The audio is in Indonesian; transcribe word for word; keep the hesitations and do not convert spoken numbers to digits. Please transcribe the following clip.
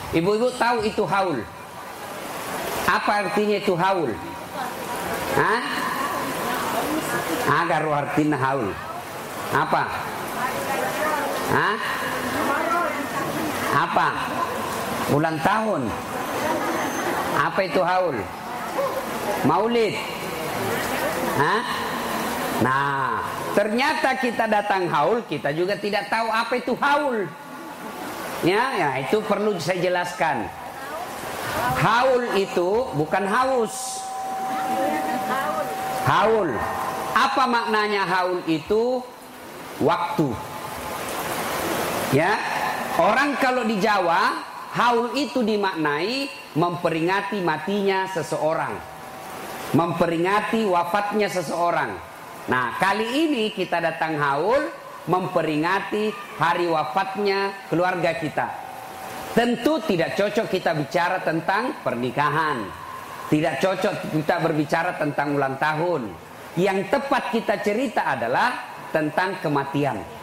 Ibu-ibu tahu itu haul? Apa artinya itu haul? Hah? Agar artinya haul. Apa? Hah? Apa? Ulang tahun. Apa itu haul? Maulid. Hah? Nah, ternyata kita datang haul, kita juga tidak tahu apa itu haul. Ya, ya itu perlu saya jelaskan. Haul itu bukan haus. Haul. Apa maknanya haul itu? Waktu. Ya, orang kalau di Jawa, haul itu dimaknai memperingati matinya seseorang, memperingati wafatnya seseorang. Nah, kali ini kita datang haul memperingati hari wafatnya keluarga kita. Tentu tidak cocok kita bicara tentang pernikahan, tidak cocok kita berbicara tentang ulang tahun. Yang tepat kita cerita adalah tentang kematian.